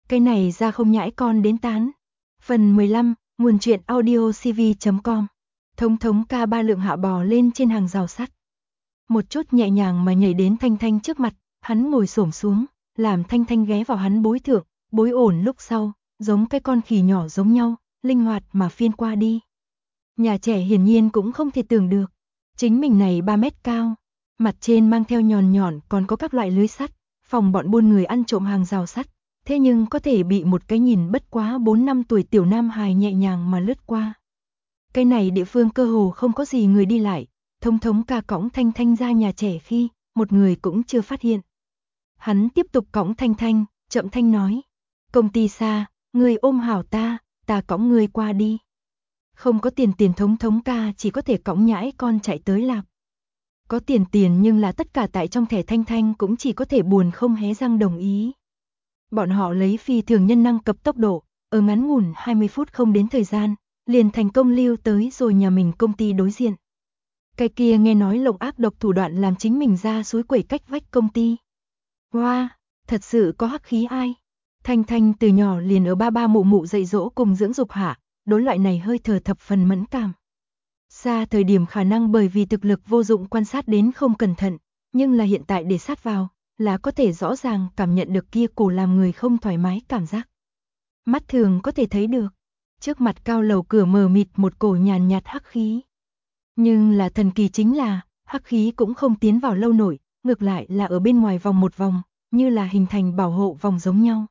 Cái này ra không nhãi con đến tán. Phần 15, nguồn truyện audio cv.com. Thống thống ca ba lượng hạ bò lên trên hàng rào sắt. Một chút nhẹ nhàng mà nhảy đến Thanh Thanh trước mặt, hắn ngồi xổm xuống, làm Thanh Thanh ghé vào hắn bối thượng, bối ổn lúc sau, giống cái con khỉ nhỏ giống nhau, linh hoạt mà phiên qua đi. Nhà trẻ hiển nhiên cũng không thể tưởng được, chính mình này 3 mét cao, mặt trên mang theo nhọn nhọn còn có các loại lưới sắt, phòng bọn buôn người ăn trộm hàng rào sắt, thế nhưng có thể bị một cái nhìn bất quá 4 năm tuổi tiểu nam hài nhẹ nhàng mà lướt qua. Cái này địa phương cơ hồ không có gì người đi lại, thống thống ca cõng Thanh Thanh ra nhà trẻ khi, một người cũng chưa phát hiện. Hắn tiếp tục cõng Thanh Thanh, chậm thanh nói, công ty xa, người ôm hảo ta cõng người qua đi. Không có tiền thống thống ca chỉ có thể cõng nhãi con chạy tới Lạp. Có tiền nhưng là tất cả tại trong thẻ Thanh Thanh cũng chỉ có thể buồn không hé răng đồng ý. Bọn họ lấy phi thường nhân năng cập tốc độ, ở ngắn ngủn 20 phút không đến thời gian, liền thành công lưu tới rồi nhà mình công ty đối diện. Cái kia nghe nói lộng ác độc thủ đoạn làm chính mình ra suối quẩy cách vách công ty. Wow, thật sự có hắc khí ai? Thanh Thanh từ nhỏ liền ở ba ba mụ mụ dạy dỗ cùng dưỡng dục hạ, đối loại này hơi thở thập phần mẫn cảm. Xa thời điểm khả năng bởi vì thực lực vô dụng quan sát đến không cẩn thận, nhưng là hiện tại để sát vào, là có thể rõ ràng cảm nhận được kia cổ làm người không thoải mái cảm giác. Mắt thường có thể thấy được, trước mặt cao lầu cửa mờ mịt một cổ nhàn nhạt hắc khí. Nhưng là thần kỳ chính là, hắc khí cũng không tiến vào lâu nổi, ngược lại là ở bên ngoài vòng một vòng, như là hình thành bảo hộ vòng giống nhau.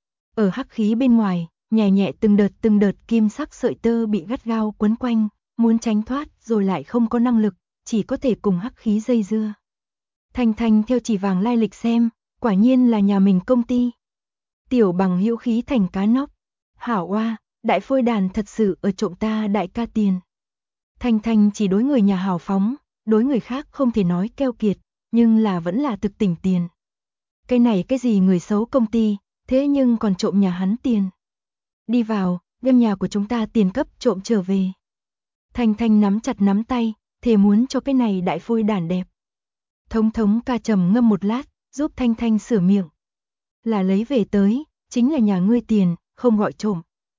Ở hắc khí bên ngoài, nhẹ nhẹ từng đợt kim sắc sợi tơ bị gắt gao quấn quanh, muốn tránh thoát rồi lại không có năng lực, chỉ có thể cùng hắc khí dây dưa. Thanh Thanh theo chỉ vàng lai lịch xem, quả nhiên là nhà mình công ty. Tiểu bằng hữu khí thành cá nóc. Hảo oa, đại phôi đàn thật sự ở trộm ta đại ca tiền. Thanh Thanh chỉ đối người nhà hào phóng, đối người khác không thể nói keo kiệt, nhưng là vẫn là thực tỉnh tiền. Cái này cái gì người xấu công ty, thế nhưng còn trộm nhà hắn tiền. Đi vào, đem nhà của chúng ta tiền cấp trộm trở về. Thanh Thanh nắm chặt nắm tay, thề muốn cho cái này đại phôi đàn đẹp. Thống thống ca trầm ngâm một lát, giúp Thanh Thanh sửa miệng. Là lấy về tới, chính là nhà ngươi tiền, không gọi trộm.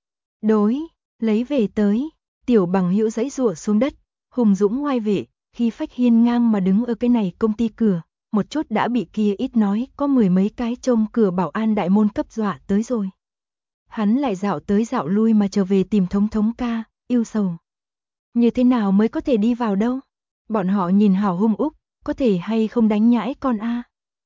Đối, lấy về tới, tiểu bằng hữu giãy giụa xuống đất, hùng dũng ngoai vệ, khi phách hiên ngang mà đứng ở cái này công ty cửa, một chút đã bị kia ít nói có 10 mấy cái trông cửa bảo an đại môn cấp dọa tới rồi. Hắn lại dạo tới dạo lui mà trở về tìm thống thống ca, yêu sầu. Như thế nào mới có thể đi vào đâu? Bọn họ nhìn hảo hung úc, có thể hay không đánh nhãi con a?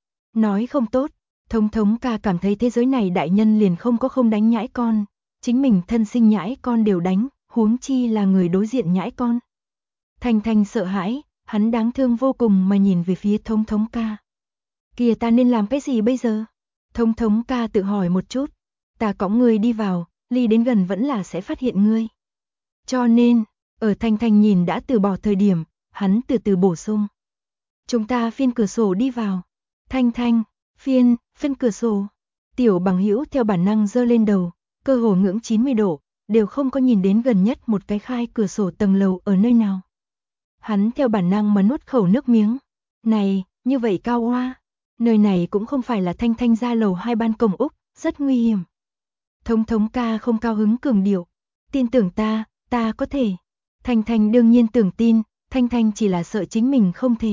Nói không tốt, thống thống ca cảm thấy thế giới này đại nhân liền không có không đánh nhãi con, chính mình thân sinh nhãi con đều đánh, huống chi là người đối diện nhãi con. Thanh Thanh sợ hãi, hắn đáng thương vô cùng mà nhìn về phía thống thống ca. Kìa ta nên làm cái gì bây giờ? Thống thống ca tự hỏi một chút, ta cõng ngươi đi vào, ly đến gần vẫn là sẽ phát hiện ngươi. Cho nên, ở Thanh Thanh nhìn đã từ bỏ thời điểm, hắn từ từ bổ sung. Chúng ta phiên cửa sổ đi vào. Thanh Thanh, phiên cửa sổ. Tiểu bằng hữu theo bản năng giơ lên đầu, cơ hồ ngưỡng 90 độ, đều không có nhìn đến gần nhất một cái khai cửa sổ tầng lầu ở nơi nào. Hắn theo bản năng mà nuốt khẩu nước miếng. Này, như vậy cao hoa. Nơi này cũng không phải là Thanh Thanh ra lầu 2 ban công úc, rất nguy hiểm. Thống thống ca không cao hứng cường điệu. Tin tưởng ta có thể. Thanh Thanh đương nhiên tưởng tin, Thanh Thanh chỉ là sợ chính mình không thể.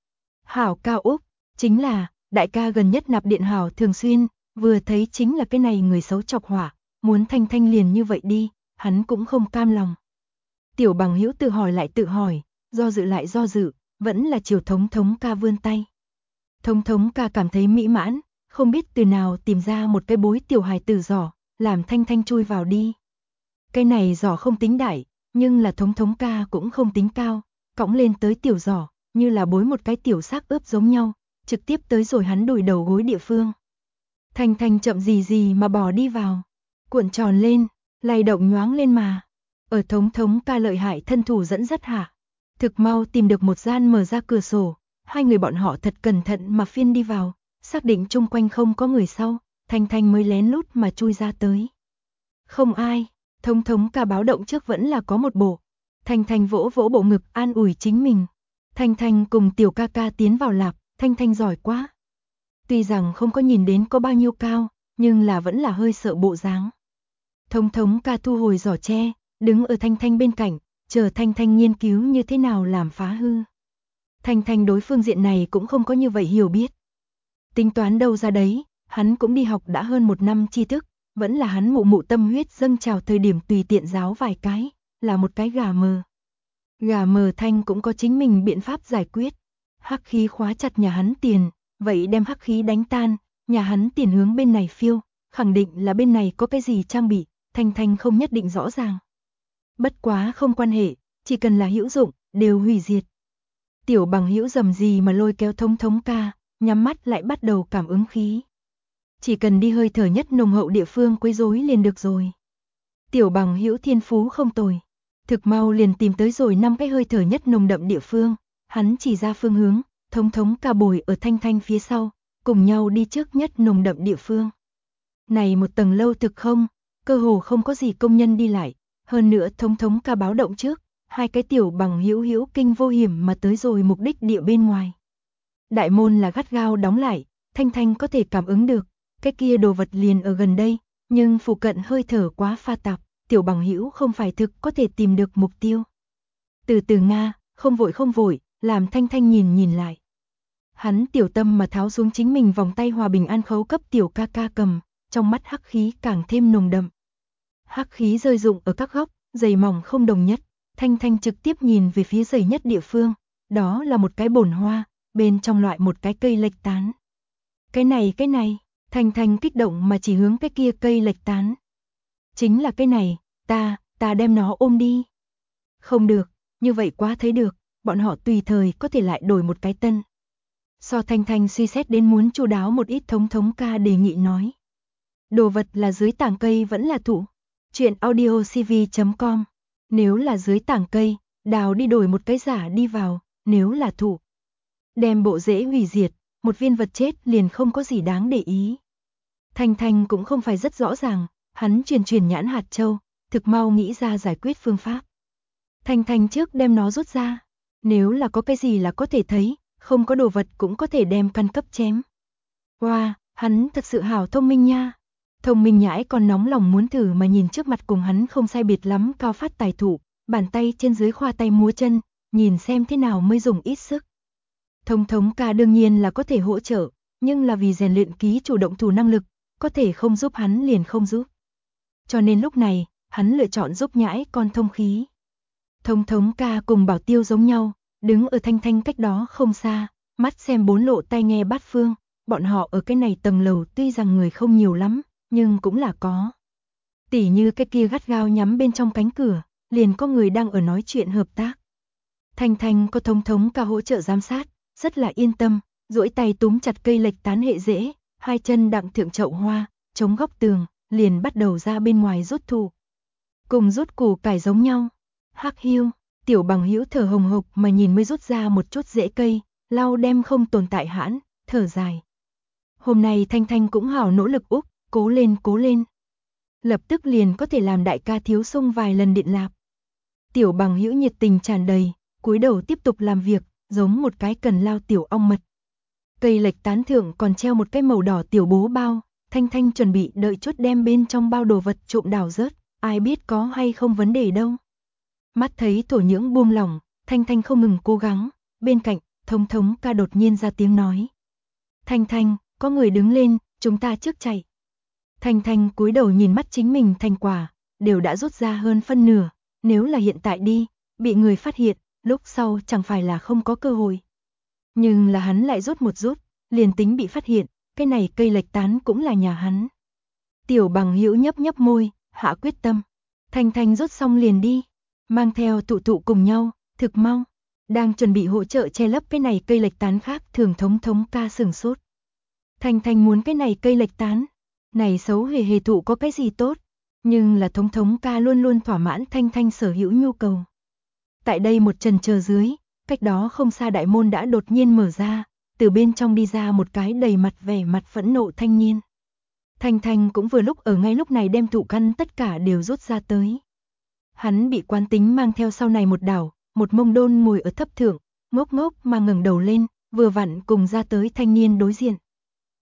Hảo cao úc, chính là, đại ca gần nhất nạp điện hảo thường xuyên, vừa thấy chính là cái này người xấu chọc hỏa, muốn Thanh Thanh liền như vậy đi, hắn cũng không cam lòng. Tiểu bằng hữu tự hỏi lại tự hỏi, do dự lại do dự, vẫn là chiều thống thống ca vươn tay. Thống thống ca cảm thấy mỹ mãn, không biết từ nào tìm ra một cái bối tiểu hài tử giỏ, làm Thanh Thanh chui vào đi. Cái này giỏ không tính đại, nhưng là thống thống ca cũng không tính cao, cõng lên tới tiểu giỏ, như là bối một cái tiểu xác ướp giống nhau, trực tiếp tới rồi hắn đùi đầu gối địa phương. Thanh Thanh chậm gì mà bò đi vào, cuộn tròn lên, lay động nhoáng lên mà. Ở thống thống ca lợi hại thân thủ dẫn dắt hạ, thực mau tìm được một gian mở ra cửa sổ, hai người bọn họ thật cẩn thận mà phiên đi vào, xác định chung quanh không có người sau, Thanh Thanh mới lén lút mà chui ra tới. Không ai, thống thống ca báo động trước vẫn là có một bộ. Thanh Thanh vỗ vỗ bộ ngực an ủi chính mình. Thanh Thanh cùng tiểu ca ca tiến vào lạp, Thanh Thanh giỏi quá. Tuy rằng không có nhìn đến có bao nhiêu cao, nhưng là vẫn là hơi sợ bộ dáng. Thống thống ca thu hồi giỏ tre, đứng ở Thanh Thanh bên cạnh, chờ Thanh Thanh nghiên cứu như thế nào làm phá hư. Thanh Thanh đối phương diện này cũng không có như vậy hiểu biết. Tính toán đâu ra đấy, hắn cũng đi học đã hơn 1 năm tri thức, vẫn là hắn mụ mụ tâm huyết dâng trào thời điểm tùy tiện giáo vài cái, là một cái gà mờ. Gà mờ Thanh cũng có chính mình biện pháp giải quyết. Hắc khí khóa chặt nhà hắn tiền, vậy đem hắc khí đánh tan, nhà hắn tiền hướng bên này phiêu, khẳng định là bên này có cái gì trang bị, Thanh Thanh không nhất định rõ ràng. Bất quá không quan hệ, chỉ cần là hữu dụng, đều hủy diệt. Tiểu Bằng Hữu dầm gì mà lôi kéo thống thống ca, nhắm mắt lại bắt đầu cảm ứng khí. Chỉ cần đi hơi thở nhất nồng hậu địa phương quấy rối liền được rồi. Tiểu Bằng Hữu thiên phú không tồi, thực mau liền tìm tới rồi 5 cái hơi thở nhất nồng đậm địa phương, hắn chỉ ra phương hướng, thống thống ca bồi ở Thanh Thanh phía sau, cùng nhau đi trước nhất nồng đậm địa phương. Này một tầng lâu thực không, cơ hồ không có gì công nhân đi lại, hơn nữa thống thống ca báo động trước, 2 cái Tiểu Bằng Hữu hữu kinh vô hiểm mà tới rồi mục đích địa bên ngoài. Đại môn là gắt gao đóng lại, Thanh Thanh có thể cảm ứng được, cái kia đồ vật liền ở gần đây, nhưng phụ cận hơi thở quá pha tạp, Tiểu Bằng Hữu không phải thực có thể tìm được mục tiêu. Từ từ Nga, không vội, làm Thanh Thanh nhìn lại. Hắn tiểu tâm mà tháo xuống chính mình vòng tay hòa bình an khấu cấp Tiểu ca ca cầm, trong mắt hắc khí càng thêm nồng đậm. Hắc khí rơi rụng ở các góc, dày mỏng không đồng nhất, Thanh Thanh trực tiếp nhìn về phía dày nhất địa phương, đó là một cái bồn hoa, bên trong loại một cái cây lệch tán. Cái này, Thanh Thanh kích động mà chỉ hướng cái kia cây lệch tán. Chính là cái này, ta đem nó ôm đi. Không được, như vậy quá thấy được, bọn họ tùy thời có thể lại đổi một cái tân. So Thanh Thanh suy xét đến muốn chu đáo một ít thống thống ca đề nghị nói. Đồ vật là dưới tảng cây vẫn là thụ. Chuyện audiocv.com. Nếu là dưới tảng cây, đào đi đổi một cái giả đi vào, nếu là thụ. Đem bộ rễ hủy diệt, một viên vật chết liền không có gì đáng để ý. Thanh Thanh cũng không phải rất rõ ràng, hắn truyền nhãn hạt châu, thực mau nghĩ ra giải quyết phương pháp. Thanh Thanh trước đem nó rút ra, nếu là có cái gì là có thể thấy, không có đồ vật cũng có thể đem căn cấp chém. Wow, hắn thật sự hảo thông minh nha. Thông minh nhãi còn nóng lòng muốn thử mà nhìn trước mặt cùng hắn không sai biệt lắm cao phát tài thủ, bàn tay trên dưới khoa tay múa chân, nhìn xem thế nào mới dùng ít sức. Thống thống ca đương nhiên là có thể hỗ trợ, nhưng là vì rèn luyện ký chủ động thủ năng lực, có thể không giúp hắn liền không giúp. Cho nên lúc này, hắn lựa chọn giúp nhãi con thông khí. Thống thống ca cùng Bảo Tiêu giống nhau, đứng ở Thanh Thanh cách đó không xa, mắt xem bốn lộ tai nghe bát phương, bọn họ ở cái này tầng lầu tuy rằng người không nhiều lắm, nhưng cũng là có. Tỉ như cái kia gắt gao nhắm bên trong cánh cửa, liền có người đang ở nói chuyện hợp tác. Thanh Thanh có thống thống ca hỗ trợ giám sát, rất là yên tâm, duỗi tay túm chặt cây lệch tán hệ rễ, 2 chân đặng thượng chậu hoa, chống góc tường, liền bắt đầu ra bên ngoài rút thụ. Cùng rút củ cải giống nhau. Hắc Hiu, Tiểu Bằng Hữu thở hồng hộc mà nhìn mới rút ra một chút rễ cây, lau đem không tồn tại hãn, thở dài. Hôm nay Thanh Thanh cũng hảo nỗ lực úp, cố lên. Lập tức liền có thể làm đại ca thiếu sung vài lần điện lạp. Tiểu Bằng Hữu nhiệt tình tràn đầy, cúi đầu tiếp tục làm việc, giống một cái cần lao tiểu ong mật. Cây lệch tán thượng còn treo một cái màu đỏ tiểu bố bao, Thanh Thanh chuẩn bị đợi chút đem bên trong bao đồ vật trộm đào rớt, ai biết có hay không vấn đề đâu. Mắt thấy thổ nhưỡng buông lỏng, Thanh Thanh không ngừng cố gắng, bên cạnh, thống thống ca đột nhiên ra tiếng nói. Thanh Thanh, có người đứng lên, chúng ta trước chạy. Thanh Thanh cúi đầu nhìn mắt chính mình thành quả, đều đã rút ra hơn phân nửa, nếu là hiện tại đi, bị người phát hiện, lúc sau chẳng phải là không có cơ hội. Nhưng là hắn lại rút một rút, liền tính bị phát hiện, cái này cây lệch tán cũng là nhà hắn. Tiểu Bằng Hữu nhấp môi, hạ quyết tâm. Thanh Thanh rút xong liền đi, mang theo tụ cùng nhau, thực mau. Đang chuẩn bị hỗ trợ che lấp cái này cây lệch tán khác thường thống ca sửng sốt. Thanh Thanh muốn cái này cây lệch tán, này xấu hề thụ có cái gì tốt, nhưng là thống ca luôn luôn thỏa mãn Thanh Thanh sở hữu nhu cầu. Tại đây một trần chờ dưới, cách đó không xa đại môn đã đột nhiên mở ra, từ bên trong đi ra một cái đầy mặt vẻ mặt phẫn nộ thanh niên. Thanh Thanh cũng vừa lúc ở ngay lúc này đem thụ căn tất cả đều rút ra tới. Hắn bị quán tính mang theo sau này một đảo, một mông đôn ngồi ở thấp thượng, ngốc mà ngẩng đầu lên, vừa vặn cùng ra tới thanh niên đối diện.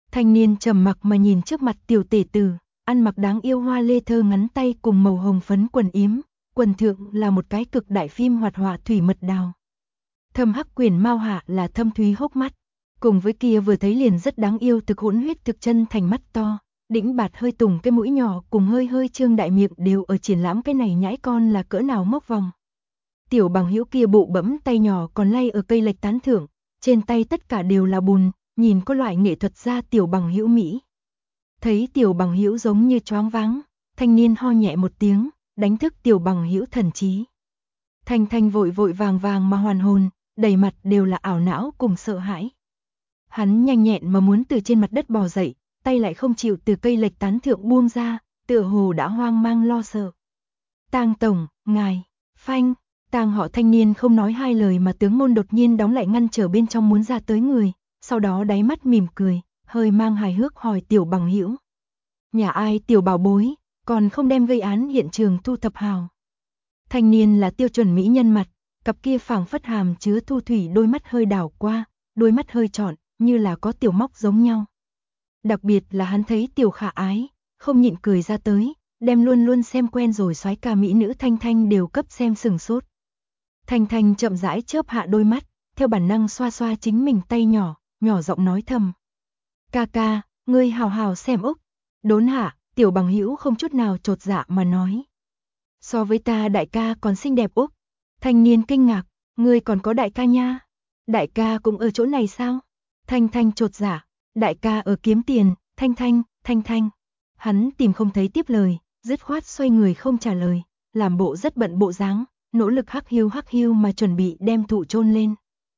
Thanh niên trầm mặc mà nhìn trước mặt tiểu tể tử, ăn mặc đáng yêu hoa lê thơ ngắn tay cùng màu hồng phấn quần yếm, quần thượng là một cái cực đại phim hoạt họa thủy mật đào. Thâm hắc quyển mao hạ là thâm thúy hốc mắt, cùng với kia vừa thấy liền rất đáng yêu thực hỗn huyết thực chân thành mắt to, đĩnh bạt hơi tùng cái mũi nhỏ cùng hơi hơi trương đại miệng đều ở triển lãm cái này nhãi con là cỡ nào mốc vòng. Tiểu bằng hữu kia bụ bẫm tay nhỏ còn lay ở cây lệch tán thưởng, trên tay tất cả đều là bùn, nhìn có loại nghệ thuật gia tiểu bằng hữu Mỹ. Thấy tiểu bằng hữu giống như choáng váng, thanh niên ho nhẹ một tiếng, đánh thức tiểu bằng hữu thần trí. Thanh Thanh vội vội vàng vàng mà hoàn hồn, đầy mặt đều là ảo não cùng sợ hãi. Hắn nhanh nhẹn mà muốn từ trên mặt đất bò dậy, tay lại không chịu từ cây lệch tán thượng buông ra, tựa hồ đã hoang mang lo sợ. Tang tổng, ngài, phanh, Tang họ thanh niên không nói hai lời mà tướng môn đột nhiên đóng lại ngăn trở bên trong muốn ra tới người, sau đó đáy mắt mỉm cười, hơi mang hài hước hỏi tiểu bằng hữu. Nhà ai tiểu bảo bối, còn không đem gây án hiện trường thu thập hào. Thanh niên là tiêu chuẩn mỹ nhân mặt, cặp kia phảng phất hàm chứa thu thủy đôi mắt hơi đảo qua, đôi mắt hơi trọn, như là có tiểu móc giống nhau. Đặc biệt là hắn thấy tiểu khả ái, không nhịn cười ra tới, đem luôn luôn xem quen rồi soái ca mỹ nữ Thanh Thanh đều cấp xem sừng sốt. Thanh Thanh chậm rãi chớp hạ đôi mắt, theo bản năng xoa xoa chính mình tay nhỏ, nhỏ giọng nói thầm. Ca ca, ngươi hào hào xem Úc. Đốn hạ, tiểu bằng hữu không chút nào chột dạ mà nói. So với ta đại ca còn xinh đẹp Úc. Thanh niên kinh ngạc, ngươi còn có đại ca nha. Đại ca cũng ở chỗ này sao? Thanh Thanh chột dạ, đại ca ở kiếm tiền, Thanh Thanh. Hắn tìm không thấy tiếp lời, dứt khoát xoay người không trả lời, làm bộ rất bận bộ dáng, nỗ lực hắc hiu mà chuẩn bị đem thụ chôn lên.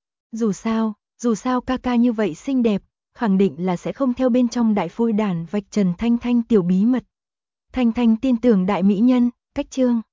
Dù sao ca ca như vậy xinh đẹp, khẳng định là sẽ không theo bên trong đại phôi đàn vạch trần Thanh Thanh tiểu bí mật. Thanh Thanh tin tưởng đại mỹ nhân, cách chương.